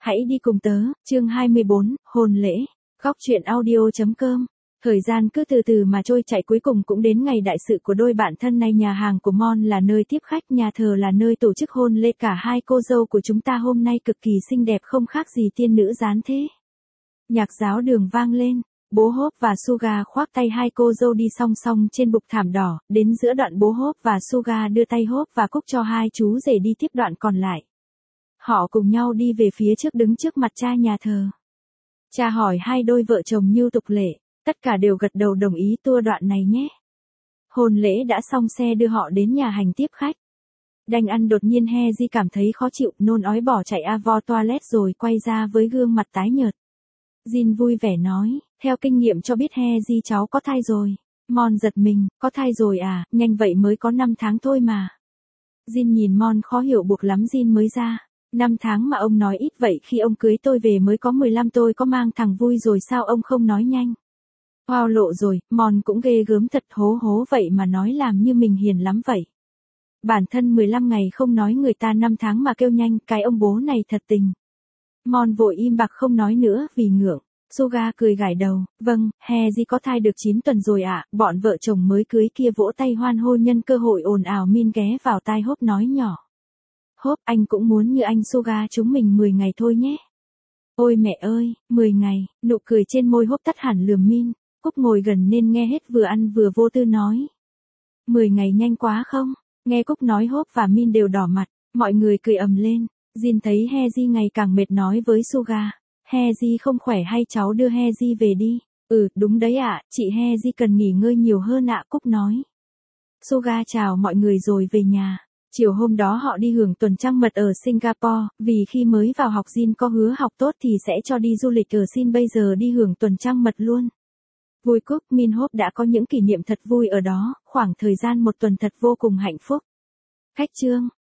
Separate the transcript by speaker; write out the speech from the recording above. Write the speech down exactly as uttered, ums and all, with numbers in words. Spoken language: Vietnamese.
Speaker 1: Hãy đi cùng tớ, chương hai mươi bốn, hôn lễ. Góc truyện audio chấm com. Thời gian cứ từ từ mà trôi chạy, cuối cùng cũng đến ngày đại sự của đôi bạn thân này. Nhà hàng của Mon là nơi tiếp khách, nhà thờ là nơi tổ chức hôn lễ. Cả hai cô dâu của chúng ta hôm nay cực kỳ xinh đẹp, không khác gì tiên nữ giáng thế. Nhạc giáo đường vang lên, bố Hope và Suga khoác tay hai cô dâu đi song song trên bục thảm đỏ. Đến giữa đoạn, bố Hope và Suga đưa tay Hope và Cúc cho hai chú rể đi tiếp đoạn còn lại. Họ cùng nhau đi về phía trước, đứng trước mặt cha nhà thờ. Cha hỏi hai đôi vợ chồng như tục lệ, tất cả đều gật đầu đồng ý tua đoạn này nhé. Hôn lễ đã xong, xe đưa họ đến nhà hành tiếp khách. Đành ăn đột nhiên Hezi cảm thấy khó chịu, nôn ói bỏ chạy a vo toilet rồi quay ra với gương mặt tái nhợt. Jin vui vẻ nói, theo kinh nghiệm cho biết Hezi cháu có thai rồi. Mon giật mình, có thai rồi à, nhanh vậy mới có năm tháng thôi mà. Jin nhìn Mon khó hiểu, buộc lắm Jin mới ra. năm tháng mà ông nói ít vậy, khi ông cưới tôi về mới có mười lăm, tôi có mang thằng vui rồi sao ông không nói nhanh. Wow, lộ rồi, Mon cũng ghê gớm thật, hố hố vậy mà nói làm như mình hiền lắm vậy. Bản thân mười lăm ngày không nói, người ta năm tháng mà kêu nhanh, cái ông bố này thật tình. Mon vội im bặt không nói nữa vì ngượng. Suga cười gãi đầu, vâng, Hezi có thai được chín tuần rồi ạ. Bọn vợ chồng mới cưới kia vỗ tay hoan hô nhân cơ hội ồn ào. Min ghé vào tai Hope nói nhỏ. Hope, anh cũng muốn như anh Suga chúng mình mười ngày thôi nhé. Ôi mẹ ơi, mười ngày, nụ cười trên môi Hope tắt hẳn lườm Min. Cúc ngồi gần nên nghe hết, vừa ăn vừa vô tư nói. mười ngày nhanh quá không? Nghe Cúc nói Hope và Min đều đỏ mặt, mọi người cười ầm lên. Jin thấy Hezi ngày càng mệt nói với Suga. Hezi không khỏe hay cháu đưa Hezi về đi? Ừ, đúng đấy ạ, chị Hezi cần nghỉ ngơi nhiều hơn ạ, Cúc nói. Suga chào mọi người rồi về nhà. Chiều hôm đó họ đi hưởng tuần trăng mật ở Singapore, vì khi mới vào học Jin có hứa học tốt thì sẽ cho đi du lịch ở Sin, bây giờ đi hưởng tuần trăng mật luôn. Vui. Cúc, Min, Hope đã có những kỷ niệm thật vui ở đó, khoảng thời gian một tuần thật vô cùng hạnh phúc. Khách trương.